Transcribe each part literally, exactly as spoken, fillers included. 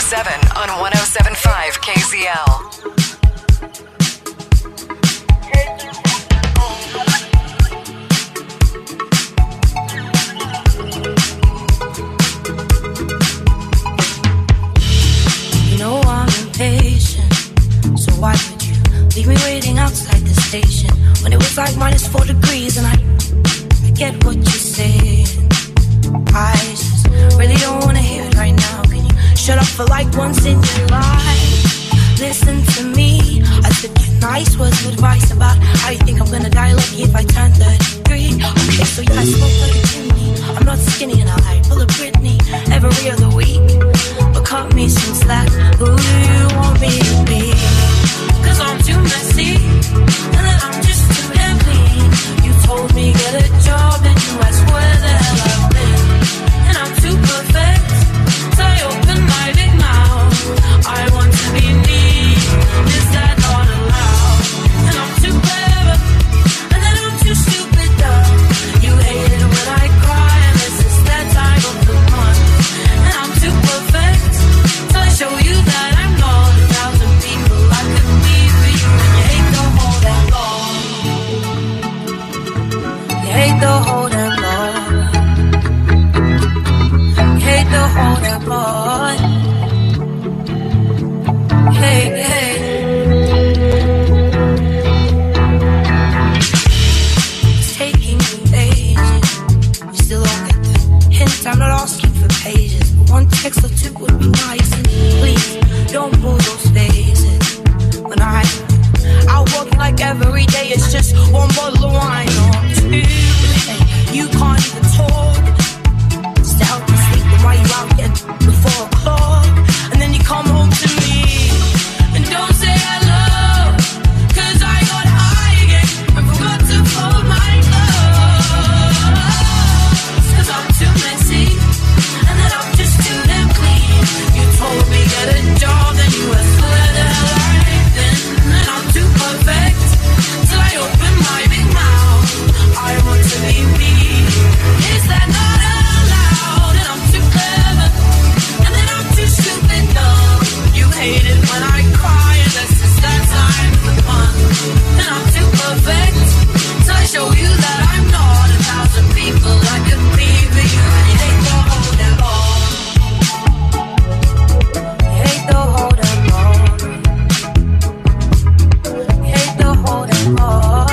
seven on one oh seven point five K Z L. Why would you leave me waiting outside the station when it was like minus four degrees? And I, I get what you're saying. I just really don't wanna hear it right now. Can you shut up for like once in your life? Listen to me. I took your nice words of advice about how you think I'm gonna die lucky if I turn thirty-three. Okay, so yeah, I smoke like a chimney. I'm not skinny and I pull a Britney every other week. But cut me some slack. Who do you want me to be? Cause I'm too messy, and then I'm just too damn clean. You told me get a job and you asked where the hell I've been. And I'm too perfect, so I open my big mouth. I want to be me, is that not allowed? And I'm too clever, and then I'm too stupid dumb. You hate it when I cry, and this is that time of the month. And I'm too perfect, so I show you that I'm not a thousand people I could be. Hate the whole damn lot. Hate the whole damn lot. Hate, hate. It's taking you ages. You still don't get the hint. I'm not asking for pages, but one text or two would be nice. And please don't pull those faces when I out walking like every day. It's just one bottle of wine or two. You can't even talk just to help me sleep. And why you out getting before o'clock? And then you come home to me and don't say hello. Cause I got high again and forgot to fold my clothes. Cause I'm too messy and then I'm just too damn clean. You told me get a job, then you asked where the hell I've been. And I'm too perfect till I open my big mouth. I want to be me. Is that not allowed? And I'm too clever, and then I'm too stupid dumb. You hate it when I cry, and this is that time of the month. And I'm too perfect, so I show you that I'm not a thousand people I could be for you. And you hate the whole damn lot. You hate the whole damn lot. You hate the whole damn lot.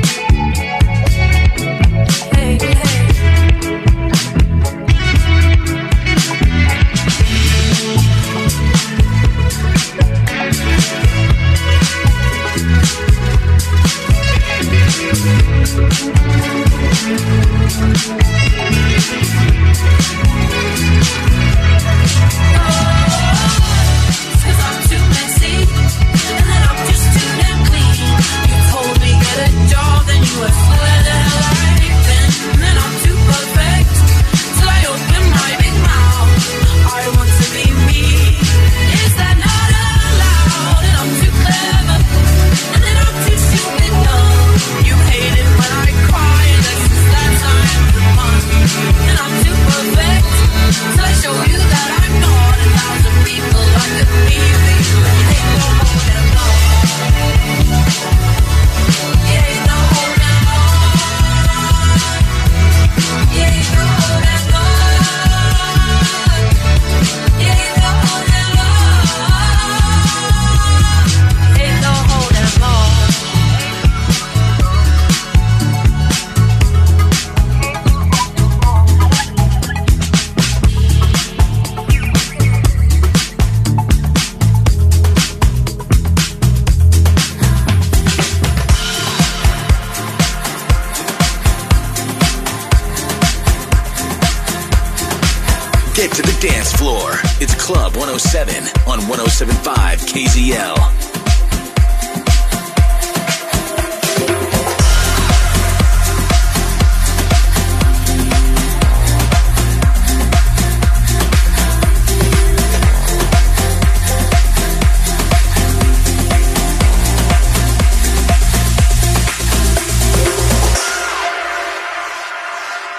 Get to the dance floor. It's Club one oh seven on one oh seven point five K Z L.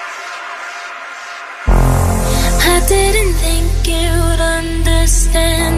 I didn't think you'd understand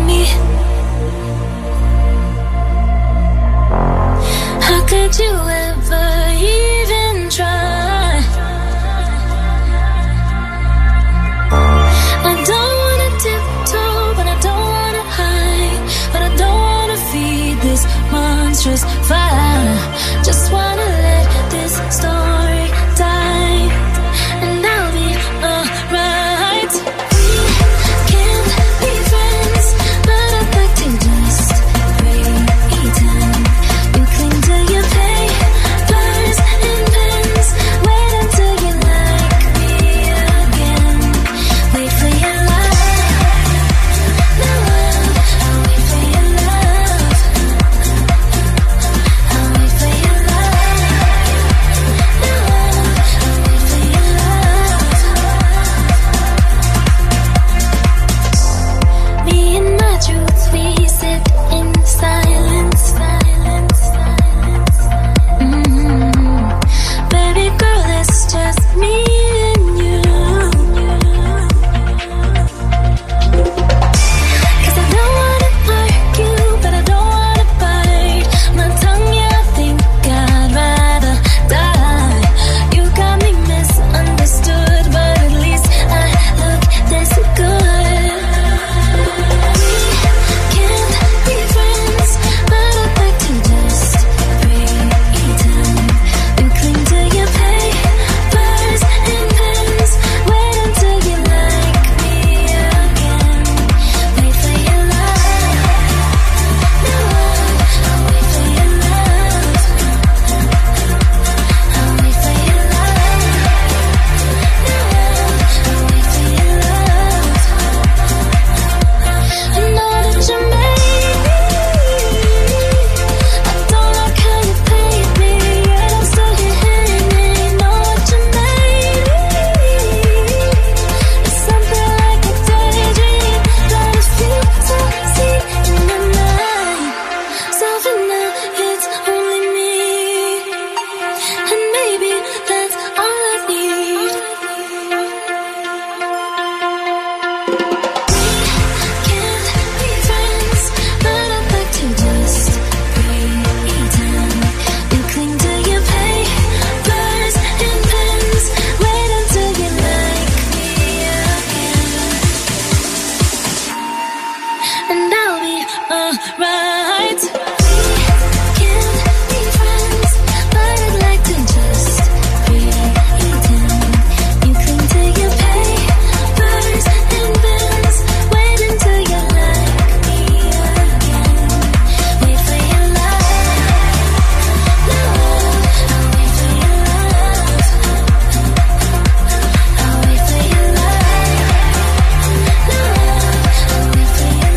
right. We can't be friends, but I'd like to just pretend. You cling to your papers and bills. Wait until you like me again. Wait for your love, love. I'll wait for your love. I'll wait for your love, love. I'll wait for your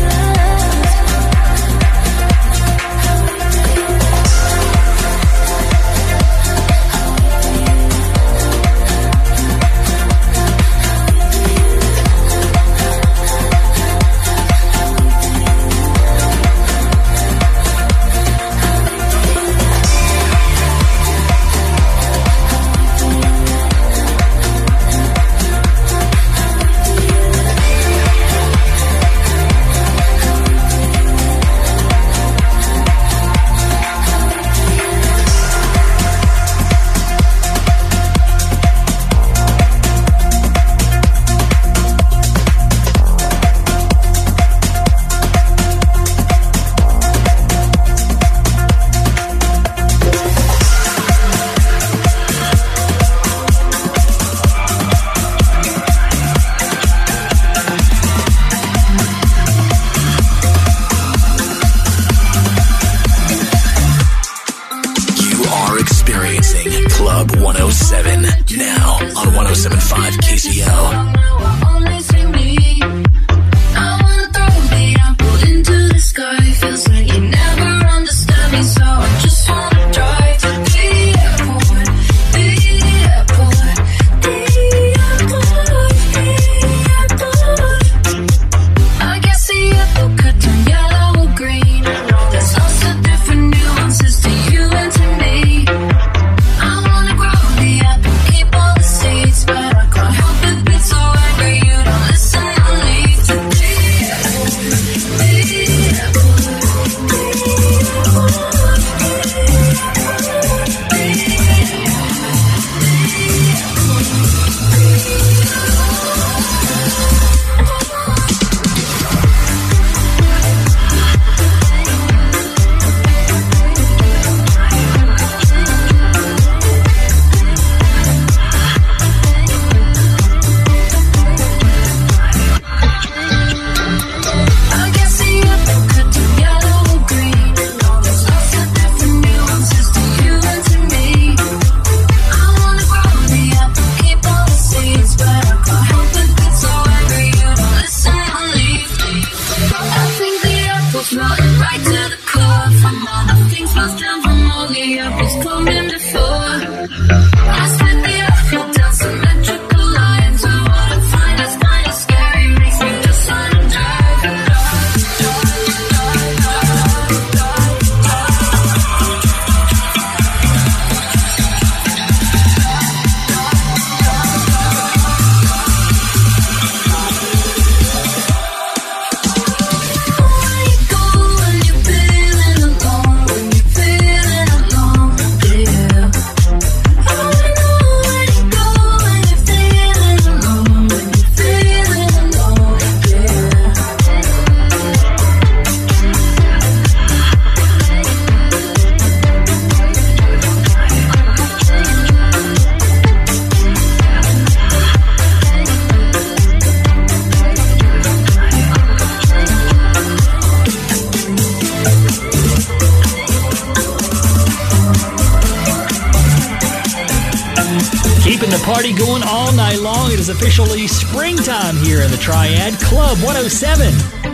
Party going all night long. It is officially springtime here in the Triad. Club one oh seven.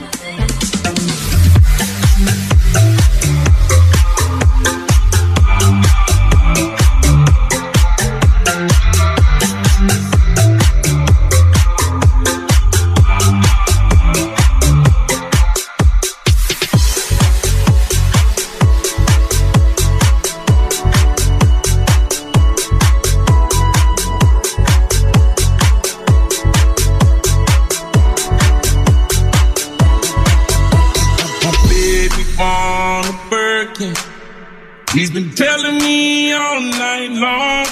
He's been telling me all night long,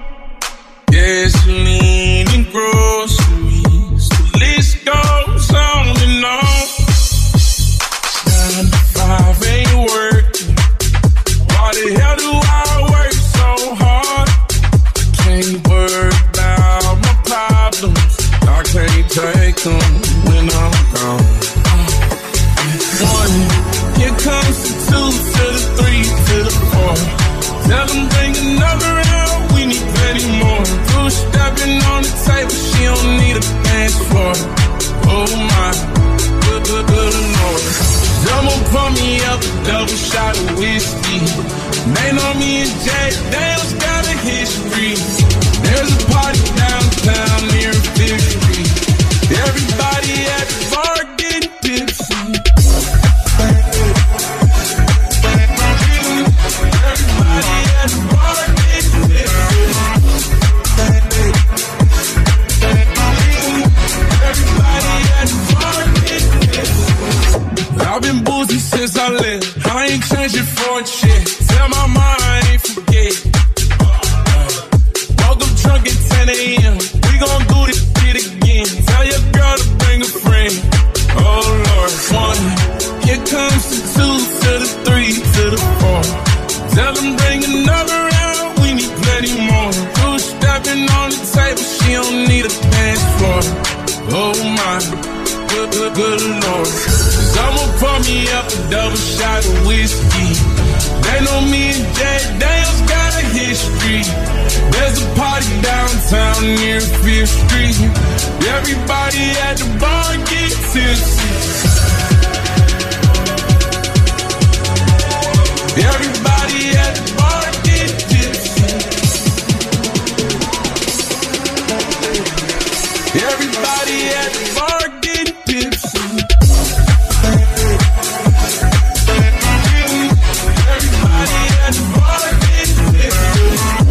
gasoline and groceries, the list goes on and on. Nine to five. good, good Lord. Someone pour me up a double shot of whiskey. They know me and Jack Daniels got a history. There's a party downtown near Fifth Street. Everybody at the bar getting tipsy. Everybody at the bar getting tipsy. Everybody at the bar getting tipsy. I've been boozy since I left. I ain't changing for a chick. Tell my mom I ain't forget. Woke up drunk at ten a.m. We gon' do this shit again. Tell your girl to bring a friend. Oh Lord, one. Here comes the two to the three to the four. Tell them bring another round. We need plenty more. Two stepping on the table. She don't need a dance floor. Oh my, good, good, good Lord. Someone pour me up a double shot of whiskey. They know me and Jack Daniels got a history. There's a party downtown near Fifth Street. Everybody at the bar get tipsy. Everybody at the bar get tipsy. Everybody at the bar get tipsy. Everybody at the bar get tipsy.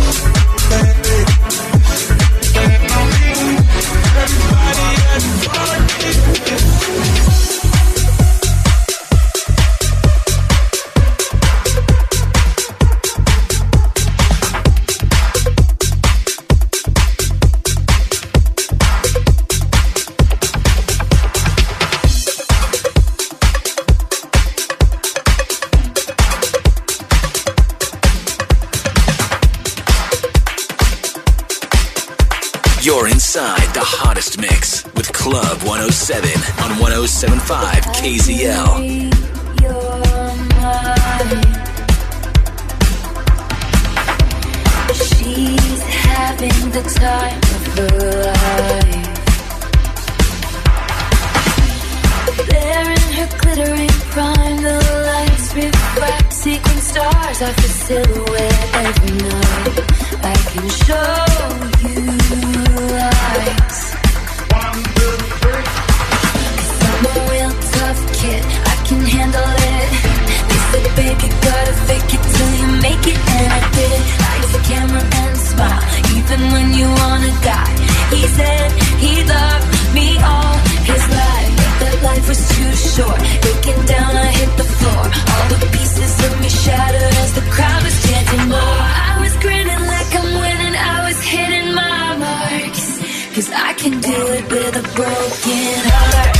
Everybody at the bar get tipsy. You're inside the hottest mix with Club one oh seven on one oh seven point five K Z L. She's having the time of her life. There in her glittering prime, the lights reflect sequin stars off the silhouette every night. I can show you lights. One, two, three. 'Cause I'm a real tough kid, I can handle it. They said, baby, gotta fake it till you make it, and I did it. Lights, camera, and smile, even when you wanna die. He said he loved me all his life, but that life was too short. Breaking down, I hit the floor. All the pieces of me shattered as the crowd was chanting more. I was grinning like I'm winning, I was hitting my marks. 'Cause I can do it with a broken heart.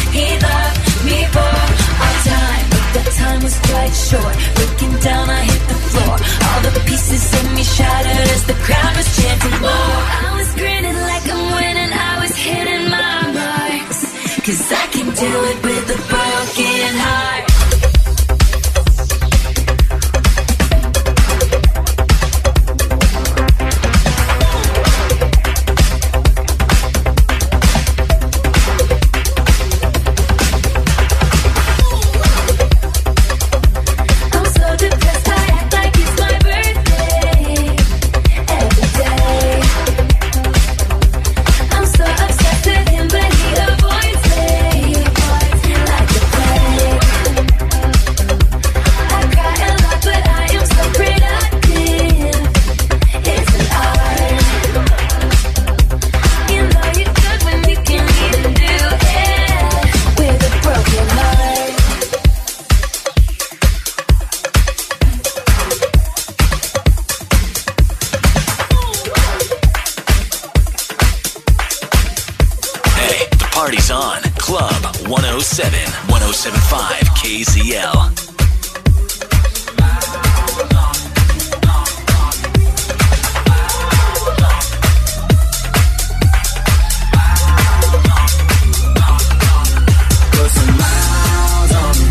Short, looking down, I hit the is on Club one oh seven, one oh seven point five K Z L. Put some miles on it.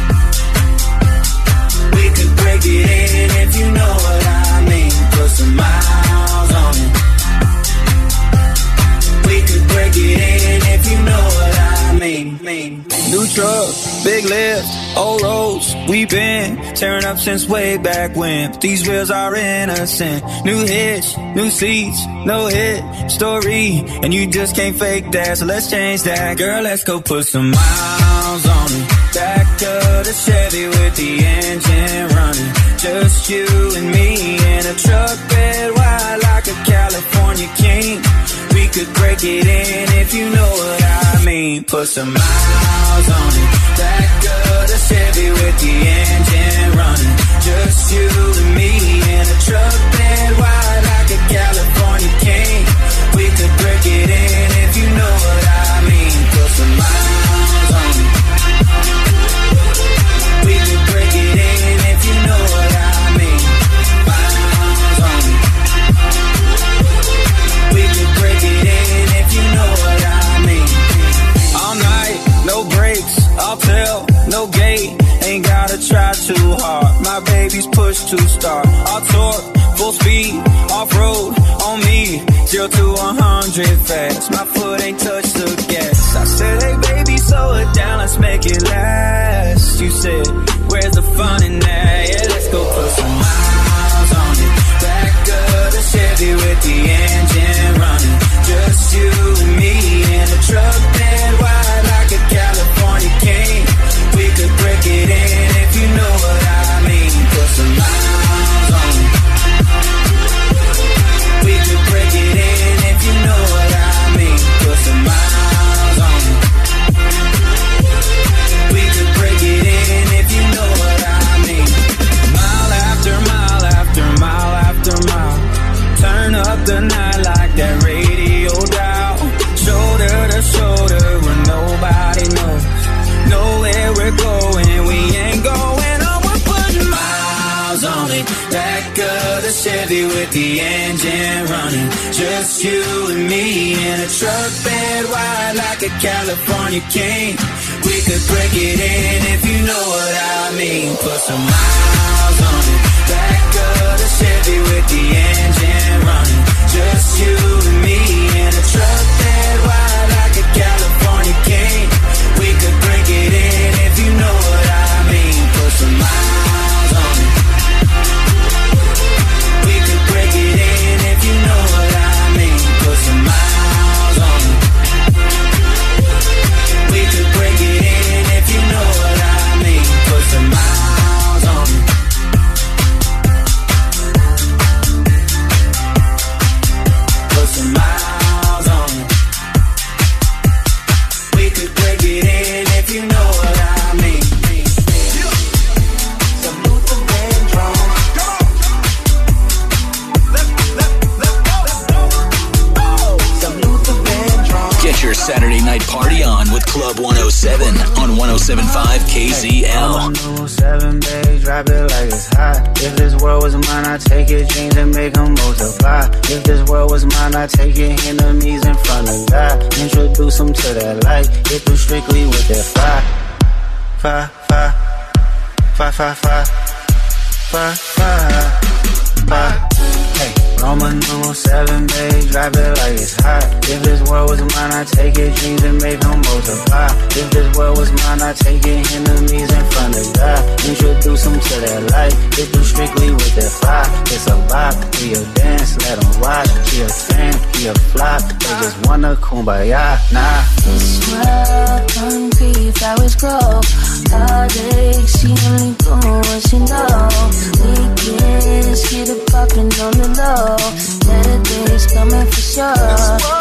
We could break it in if you know what I mean. Put some miles on it. We could break it in if you know what I mean. mean. New truck, big lift, old roads, we been tearing up since way back when. These wheels are innocent. New hitch, new seats, no hit story, and you just can't fake that, so let's change that. Girl, let's go put some miles on it. Back of the Chevy with the engine running. Just you and me in a truck bed wide like a California king. We could break it in if you know what I mean. Put some miles on it. Back of the Chevy with the engine running. Just you and me in a truck bed wide like a California king. We could break it in if you know what I mean. Put some miles on it. We could break it in if you know what I mean. Miles on it. We could break it in if you know what I mean. All night, no brakes, I'll tell, no gate. Ain't gotta try too hard. My baby's push to start. I'll torque, full speed, off-road, on me. Zero to one hundred fast. My foot ain't touched the gas. I said, hey baby, slow it down, let's make it last. You said, where's the fun in that? Yeah, let's go put some miles on it. Back of the Chevy with the engine running. Just you and me in a truck bed wide like a California king. We could break it in if you know what I mean. Put some miles on it. We could break it in if you know what I mean. Put some miles on it. We could break it in if you know what I mean. Mile after mile after mile after mile. Turn up the night like that radio dial. Shoulder to shoulder where nobody knows. Know where we're going, we ain't going on. We're putting miles on it. Back of the Chevy with the engine running. Just you and me in a truck bed wide like a California king. We could break it in if you know what I mean. Put some miles on it. Back of the Chevy with the engine running. Just you and me in a truck bed wide like a California king. We could break it in if you know what I mean. Put some miles on it. We could break it in if you know what I mean. Put some miles on it. We could break it in if you know what I mean. Put some miles on it. Put some miles on it. We could break it in if you know what I mean. Some Luther Vandross. Some Luther Vandross. Get your Saturday night party on with Club one oh seven on one oh seven point five K Z L. I'm a new seven, babe, drop it like it's hot. If this world was mine, I'd take your dreams and make them multiply. If this world was mine, I'd take your enemies in front of God. Introduce them to that light, hit them strictly with that fire. Fire, fire, fire, fire, fire, fire, fire, fire. Hey, Roman numeral seven, babe, drop it like it's hot. If this world was mine, I'd take your dreams and make them multiply. If this world was mine, I'd take your enemies in front of God. Introduce them to that light, hit them strictly with that fire. It's a vibe, be a dance, let them watch. Be a fan, be a flop, they just wanna kumbaya, nah. This world concrete, flowers grow. All day, she only doing what she know. Weekends, get it poppin' on the low. Better days coming for sure.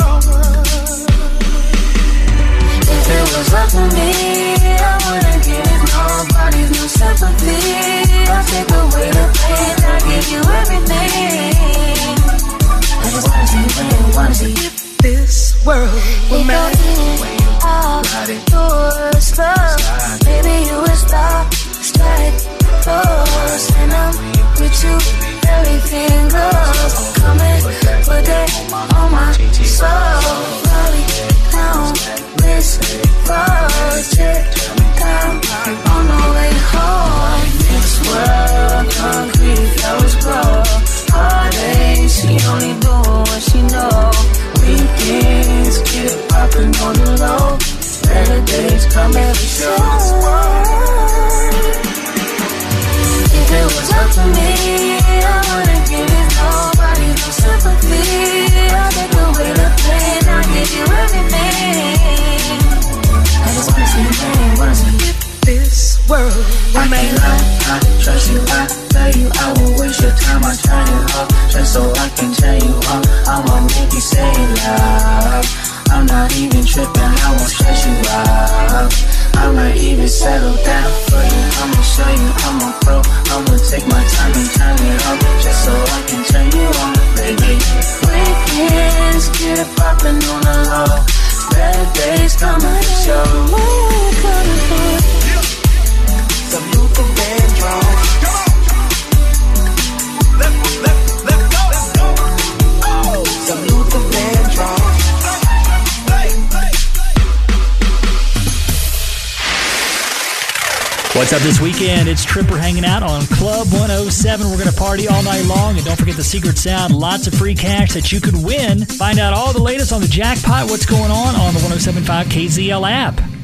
If it was up to me, I wouldn't give nobody no sympathy. I'll take away the pain, I'll give you everything. I just wanna see you, wanna see you. This world will make matter. come and show. If it was up to me, I wouldn't give it nobody no sympathy. I'll take away the pain, I'll give you everything. I just wanna see you pain, wanna see you. This world, I can't lie, I trust you, I tell you I won't waste your time, I turn you up, just so I can tell you up, I'ma make you say it loud. I'm not even tripping, I won't stress you out. I might even settle down for you, I'ma show you I'm a pro, I'ma take my time and turn it up, just so I can turn you on, baby. Weekends, get it poppin' on the low, better days coming for sure. Where you coming from? Some Luther Vandross. Let, let, let go, let's go. Oh, some Luther Vandross. What's up this weekend? It's Tripper hanging out on Club one oh seven. We're going to party all night long. And don't forget the secret sound. Lots of free cash that you could win. Find out all the latest on the jackpot, what's going on on the one oh seven point five K Z L app.